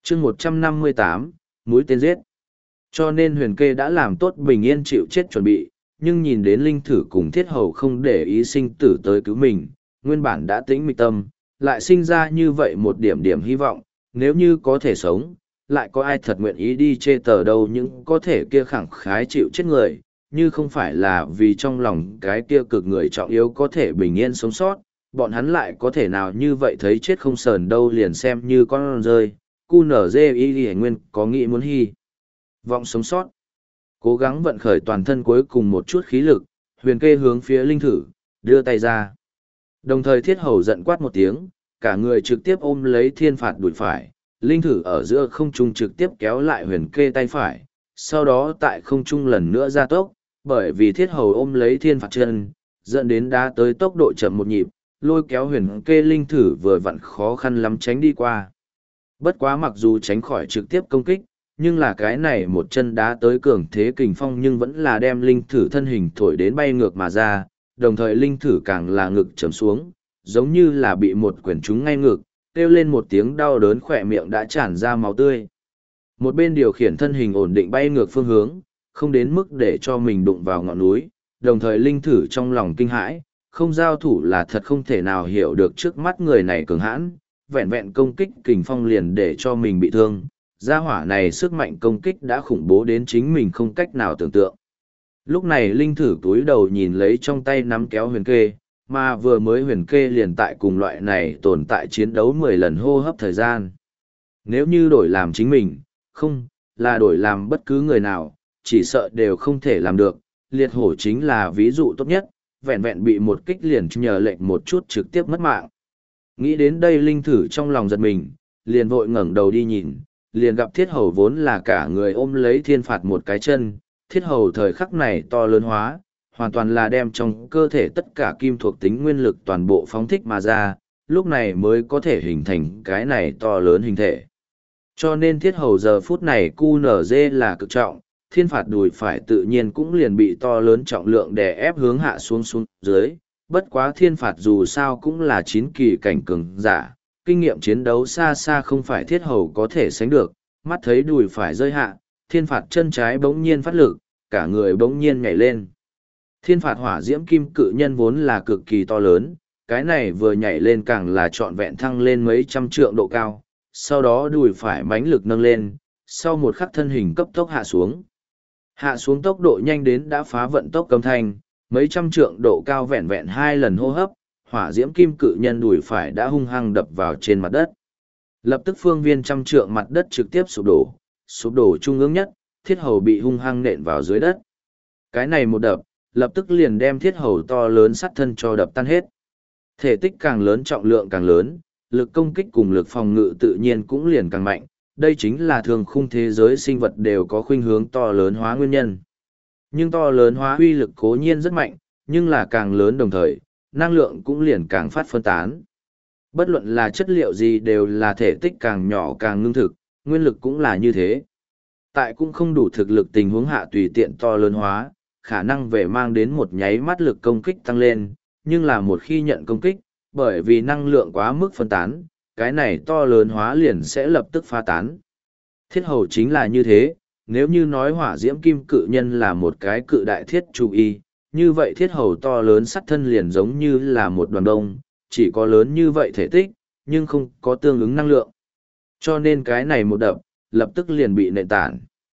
chương 158, mũi tên giết. Cho nên huyền kê đã làm tốt bình yên chịu chết chuẩn bị, nhưng nhìn đến linh thử cùng thiết hầu không để ý sinh tử tới cứu mình, nguyên bản đã tĩnh mịch tâm, lại sinh ra như vậy một điểm điểm hy vọng, nếu như có thể sống, lại có ai thật nguyện ý đi chê tờ đâu những có thể kia khẳng khái chịu chết người, như không phải là vì trong lòng cái kia cực người trọng yếu có thể bình yên sống sót, bọn hắn lại có thể nào như vậy thấy chết không sờn đâu liền xem như con rơi, cu nở dê y nguyên có nghĩ muốn hy vọng sống sót. Cố gắng vận khởi toàn thân cuối cùng một chút khí lực, huyền kê hướng phía linh thử, đưa tay ra. Đồng thời thiết hầu giận quát một tiếng, cả người trực tiếp ôm lấy thiên phạt đùi phải, linh thử ở giữa không trung trực tiếp kéo lại huyền kê tay phải, sau đó tại không trung lần nữa ra tốc, bởi vì thiết hầu ôm lấy thiên phạt chân, dẫn đến đá tới tốc độ chậm một nhịp, lôi kéo huyền kê linh thử vừa vặn khó khăn lắm tránh đi qua. Bất quá mặc dù tránh khỏi trực tiếp công kích, nhưng là cái này một chân đá tới cường thế kình phong nhưng vẫn là đem linh thử thân hình thổi đến bay ngược mà ra, đồng thời linh thử càng là ngực trầm xuống, giống như là bị một quyển trúng ngay ngực, kêu lên một tiếng đau đớn khỏe miệng đã tràn ra máu tươi. Một bên điều khiển thân hình ổn định bay ngược phương hướng, không đến mức để cho mình đụng vào ngọn núi, đồng thời linh thử trong lòng kinh hãi, không giao thủ là thật không thể nào hiểu được trước mắt người này cường hãn, vẹn vẹn công kích kình phong liền để cho mình bị thương. Gia hỏa này sức mạnh công kích đã khủng bố đến chính mình không cách nào tưởng tượng. Lúc này linh thử túi đầu nhìn lấy trong tay nắm kéo huyền kê, mà vừa mới huyền kê liền tại cùng loại này tồn tại chiến đấu 10 lần hô hấp thời gian. Nếu như đổi làm chính mình, không, là đổi làm bất cứ người nào, chỉ sợ đều không thể làm được. Liệt hổ chính là ví dụ tốt nhất, vẹn vẹn bị một kích liền nhờ lệnh một chút trực tiếp mất mạng. Nghĩ đến đây linh thử trong lòng giật mình, liền vội ngẩng đầu đi nhìn, liền gặp thiết hầu vốn là cả người ôm lấy thiên phạt một cái chân, thiết hầu thời khắc này to lớn hóa, hoàn toàn là đem trong cơ thể tất cả kim thuộc tính nguyên lực toàn bộ phóng thích mà ra, lúc này mới có thể hình thành cái này to lớn hình thể. Cho nên thiết hầu giờ phút này QNZ là cực trọng, thiên phạt đùi phải tự nhiên cũng liền bị to lớn trọng lượng đè ép hướng hạ xuống xuống dưới, bất quá thiên phạt dù sao cũng là 9 kỳ cảnh cường giả. Kinh nghiệm chiến đấu xa xa không phải thiết hầu có thể sánh được, mắt thấy đùi phải rơi hạ, thiên phạt chân trái bỗng nhiên phát lực, cả người bỗng nhiên nhảy lên. Thiên phạt hỏa diễm kim cự nhân vốn là cực kỳ to lớn, cái này vừa nhảy lên càng là trọn vẹn thăng lên mấy trăm trượng độ cao, sau đó đùi phải mãnh lực nâng lên, sau một khắc thân hình cấp tốc hạ xuống. Hạ xuống tốc độ nhanh đến đã phá vận tốc âm thanh, mấy trăm trượng độ cao vẹn vẹn 2 lần hô hấp, hỏa diễm kim cự nhân đùi phải đã hung hăng đập vào trên mặt đất. Lập tức phương viên trăm trượng mặt đất trực tiếp sụp đổ trung ương nhất, thiết hầu bị hung hăng nện vào dưới đất. Cái này một đập, lập tức liền đem thiết hầu to lớn sắt thân cho đập tan hết. Thể tích càng lớn trọng lượng càng lớn, lực công kích cùng lực phòng ngự tự nhiên cũng liền càng mạnh, đây chính là thường khung thế giới sinh vật đều có khuynh hướng to lớn hóa nguyên nhân. Nhưng to lớn hóa uy lực cố nhiên rất mạnh, nhưng là càng lớn đồng thời, năng lượng cũng liền càng phát phân tán. Bất luận là chất liệu gì đều là thể tích càng nhỏ càng ngưng thực, nguyên lực cũng là như thế. Tại cũng không đủ thực lực tình huống hạ tùy tiện to lớn hóa, khả năng về mang đến một nháy mắt lực công kích tăng lên, nhưng là một khi nhận công kích, bởi vì năng lượng quá mức phân tán, cái này to lớn hóa liền sẽ lập tức phá tán. Thiết hầu chính là như thế, nếu như nói hỏa diễm kim cự nhân là một cái cự đại thiết chủ y, như vậy thiết hầu to lớn sắt thân liền giống như là một đoàn đông, chỉ có lớn như vậy thể tích, nhưng không có tương ứng năng lượng. Cho nên cái này một đập, lập tức liền bị nện tản.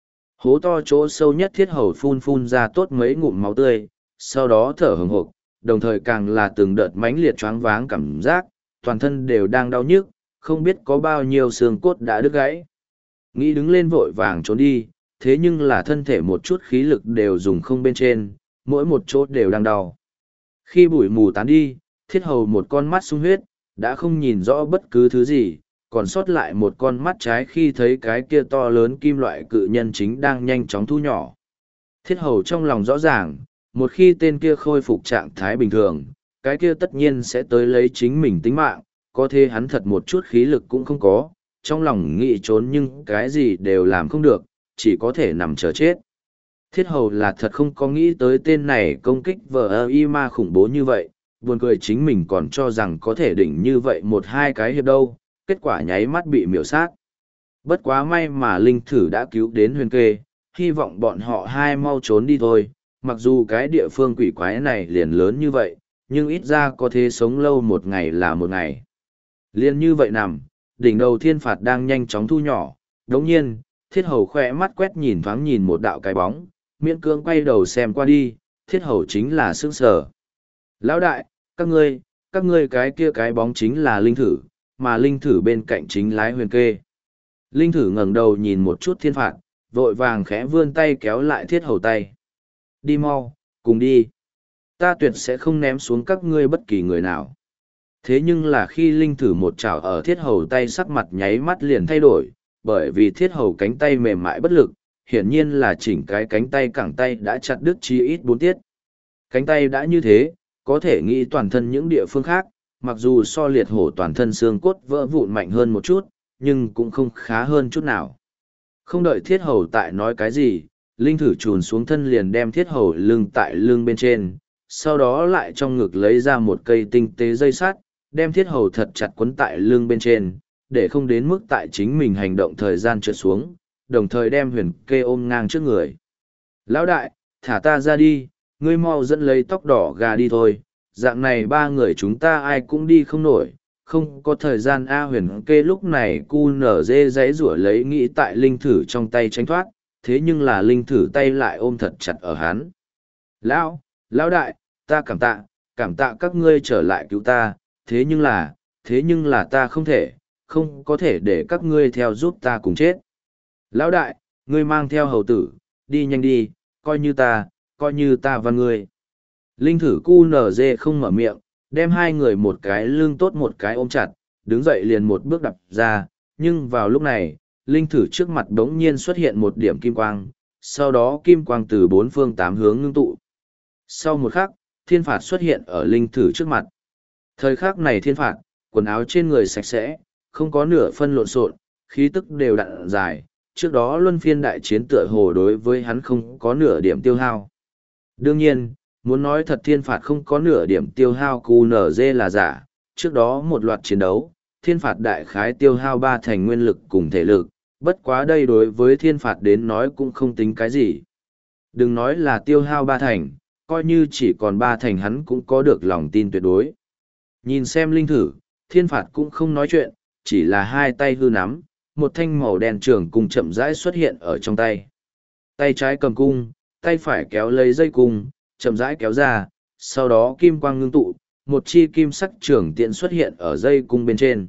Hố to chỗ sâu nhất thiết hầu phun ra tốt mấy ngụm máu tươi, sau đó thở hừng hực, đồng thời càng là từng đợt mãnh liệt choáng váng cảm giác, toàn thân đều đang đau nhức, không biết có bao nhiêu xương cốt đã đứt gãy. Nghĩ đứng lên vội vàng trốn đi, thế nhưng là thân thể một chút khí lực đều dùng không bên trên, mỗi một chỗ đều đang đau. Khi bụi mù tán đi, thiết hầu một con mắt sung huyết, đã không nhìn rõ bất cứ thứ gì, còn sót lại một con mắt trái khi thấy cái kia to lớn kim loại cự nhân chính đang nhanh chóng thu nhỏ. Thiết hầu trong lòng rõ ràng, một khi tên kia khôi phục trạng thái bình thường, cái kia tất nhiên sẽ tới lấy chính mình tính mạng, có thể hắn thật một chút khí lực cũng không có, trong lòng nghĩ trốn nhưng cái gì đều làm không được, chỉ có thể nằm chờ chết. Thiết hầu là thật không có nghĩ tới tên này công kích vờ y ma khủng bố như vậy, buồn cười chính mình còn cho rằng có thể đỉnh như vậy một hai cái hiệp đâu, kết quả nháy mắt bị miểu sát. Bất quá may mà linh thử đã cứu đến huyền kê, hy vọng bọn họ hai mau trốn đi thôi. Mặc dù cái địa phương quỷ quái này liền lớn như vậy, nhưng ít ra có thể sống lâu một ngày là một ngày. Liên như vậy nằm, đỉnh đầu thiên phạt đang nhanh chóng thu nhỏ. Đồng nhiên, thiết hầu khỏe mắt quét nhìn thoáng nhìn một đạo cái bóng, miễn cưỡng quay đầu xem qua đi, thiết hầu chính là sững sờ. Lão đại, các ngươi cái kia cái bóng chính là linh thử, mà linh thử bên cạnh chính lái huyền kê. Linh thử ngẩng đầu nhìn một chút thiên phạt, vội vàng khẽ vươn tay kéo lại thiết hầu tay. Đi mau, cùng đi. Ta tuyệt sẽ không ném xuống các ngươi bất kỳ người nào. Thế nhưng là khi linh thử một chảo ở thiết hầu tay, sắc mặt nháy mắt liền thay đổi, bởi vì thiết hầu cánh tay mềm mại bất lực, hiển nhiên là chỉnh cái cánh tay cẳng tay đã chặt đứt chí ít 4 tiết. Cánh tay đã như thế, có thể nghĩ toàn thân những địa phương khác, mặc dù so liệt hổ toàn thân xương cốt vỡ vụn mạnh hơn một chút, nhưng cũng không khá hơn chút nào. Không đợi thiết hầu tại nói cái gì, linh thử trùn xuống thân liền đem thiết hầu lưng tại lưng bên trên, sau đó lại trong ngực lấy ra một cây tinh tế dây sắt, đem thiết hầu thật chặt quấn tại lưng bên trên, để không đến mức tại chính mình hành động thời gian trượt xuống, đồng thời đem huyền kê ôm ngang trước người. Lão đại, thả ta ra đi, ngươi mau dẫn lấy tóc đỏ gà đi thôi, dạng này ba người chúng ta ai cũng đi không nổi, không có thời gian. A huyền kê lúc này cu nở dê giấy rủa lấy nghĩ tại linh thử trong tay tránh thoát, thế nhưng là linh thử tay lại ôm thật chặt ở hắn. Lão đại, ta cảm tạ các ngươi trở lại cứu ta, thế nhưng là ta không có thể để các ngươi theo giúp ta cùng chết. Lão đại, ngươi mang theo hầu tử, đi nhanh đi, coi như ta và ngươi. Linh thử cu nở dê không mở miệng, đem hai người một cái lưng tốt một cái ôm chặt, đứng dậy liền một bước đập ra, nhưng vào lúc này, linh thử trước mặt đống nhiên xuất hiện một điểm kim quang, sau đó kim quang từ bốn phương tám hướng ngưng tụ. Sau một khắc, thiên phạt xuất hiện ở linh thử trước mặt. Thời khắc này thiên phạt, quần áo trên người sạch sẽ, không có nửa phân lộn xộn, khí tức đều đặn dài, trước đó luân phiên đại chiến tựa hồ đối với hắn không có nửa điểm tiêu hao. Đương nhiên, muốn nói thật thiên phạt không có nửa điểm tiêu hao QNZ là giả, trước đó một loạt chiến đấu, thiên phạt đại khái tiêu hao 3 thành nguyên lực cùng thể lực, bất quá đây đối với thiên phạt đến nói cũng không tính cái gì. Đừng nói là tiêu hao 3 thành, coi như chỉ còn 3 thành hắn cũng có được lòng tin tuyệt đối. Nhìn xem linh thử, thiên phạt cũng không nói chuyện, chỉ là hai tay hư nắm, một thanh màu đen trường cung chậm rãi xuất hiện ở trong tay. Tay trái cầm cung, tay phải kéo lấy dây cung, chậm rãi kéo ra, sau đó kim quang ngưng tụ, một chi kim sắc trường tiễn xuất hiện ở dây cung bên trên.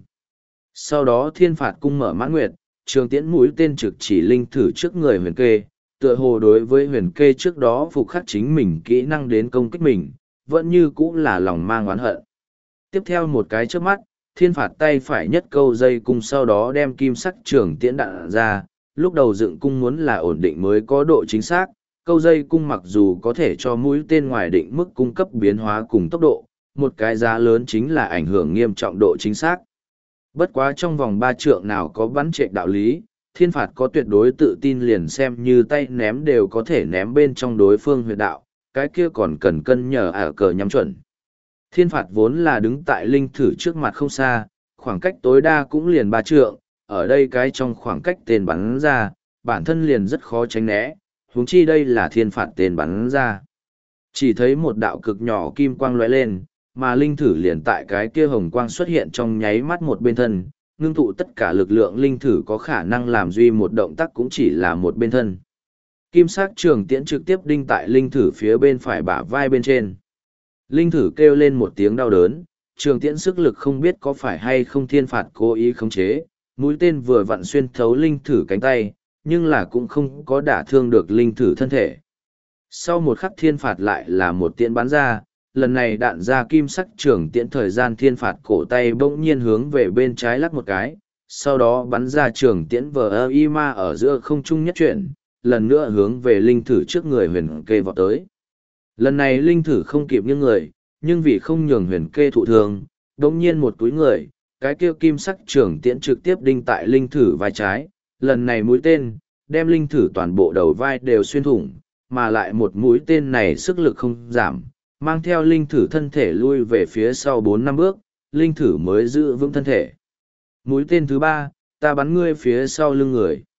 Sau đó thiên phạt cung mở mãn nguyệt, trường tiễn mũi tên trực chỉ linh thử trước người huyền kê, tựa hồ đối với huyền kê trước đó phục khắc chính mình kỹ năng đến công kích mình, vẫn như cũ là lòng mang oán hận. Tiếp theo một cái trước mắt, thiên phạt tay phải nhất câu dây cung, sau đó đem kim sắc trường tiễn đạn ra, lúc đầu dựng cung muốn là ổn định mới có độ chính xác, câu dây cung mặc dù có thể cho mũi tên ngoài định mức cung cấp biến hóa cùng tốc độ, một cái giá lớn chính là ảnh hưởng nghiêm trọng độ chính xác. Bất quá trong vòng 3 trượng nào có bắn trệch đạo lý, thiên phạt có tuyệt đối tự tin liền xem như tay ném đều có thể ném bên trong đối phương huyệt đạo, cái kia còn cần cân nhờ ở cờ nhắm chuẩn. Thiên phạt vốn là đứng tại linh thử trước mặt không xa, khoảng cách tối đa cũng liền 3 trượng, ở đây cái trong khoảng cách tên bắn ra, bản thân liền rất khó tránh né, huống chi đây là thiên phạt tên bắn ra. Chỉ thấy một đạo cực nhỏ kim quang lóe lên, mà linh thử liền tại cái kia hồng quang xuất hiện trong nháy mắt một bên thân, ngưng tụ tất cả lực lượng linh thử có khả năng làm duy một động tác cũng chỉ là một bên thân. Kim sắc trường tiễn trực tiếp đinh tại linh thử phía bên phải bả vai bên trên. Linh thử kêu lên một tiếng đau đớn, trường tiễn sức lực không biết có phải hay không thiên phạt cố ý khống chế, mũi tên vừa vặn xuyên thấu linh thử cánh tay, nhưng là cũng không có đả thương được linh thử thân thể. Sau một khắc thiên phạt lại là một tiễn bắn ra, lần này đạn ra kim sắc trường tiễn, thời gian thiên phạt cổ tay bỗng nhiên hướng về bên trái lắc một cái, sau đó bắn ra trường tiễn vờ y ma ở giữa không trung nhất chuyển, lần nữa hướng về linh thử trước người huyền kê vọt tới. Lần này linh thử không kịp nghiêng người, nhưng vì không nhường huyền kê thụ thương, bỗng nhiên một túi người, cái kia kim sắc trường tiễn trực tiếp đinh tại linh thử vai trái, lần này mũi tên, đem linh thử toàn bộ đầu vai đều xuyên thủng, mà lại một mũi tên này sức lực không giảm, mang theo linh thử thân thể lui về phía sau 4-5 bước, linh thử mới giữ vững thân thể. Mũi tên thứ 3, ta bắn ngươi phía sau lưng người.